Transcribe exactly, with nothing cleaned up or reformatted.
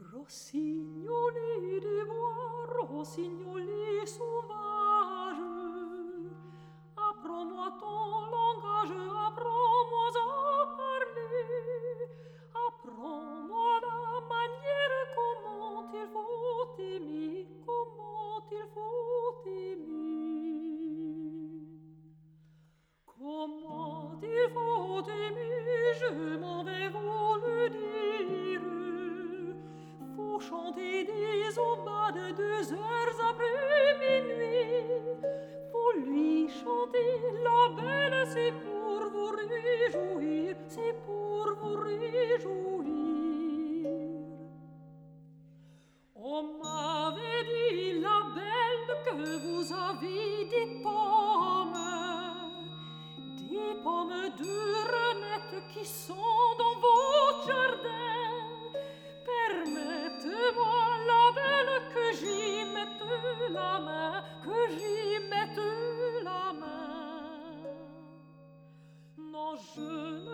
Rossignoli des bois, rossignoli sauvages, apprends-moi ton langage, apprends-moi à parler, apprends-moi la manière comment il faut aimer, comment il faut aimer. Comment il faut aimer, je m'en vais vous le dire. Faut chanter des aubades deux heures après minuit. Faut lui chanter la belle, c'est pour vous réjouir, c'est pour vous réjouir. On m'avait dit, la belle, que vous avez des pommes, des pommes de renette qui sont dans votre jardin. Permettez-moi, la belle, que j'y mette la main, que j'y mette la main. Non, je ne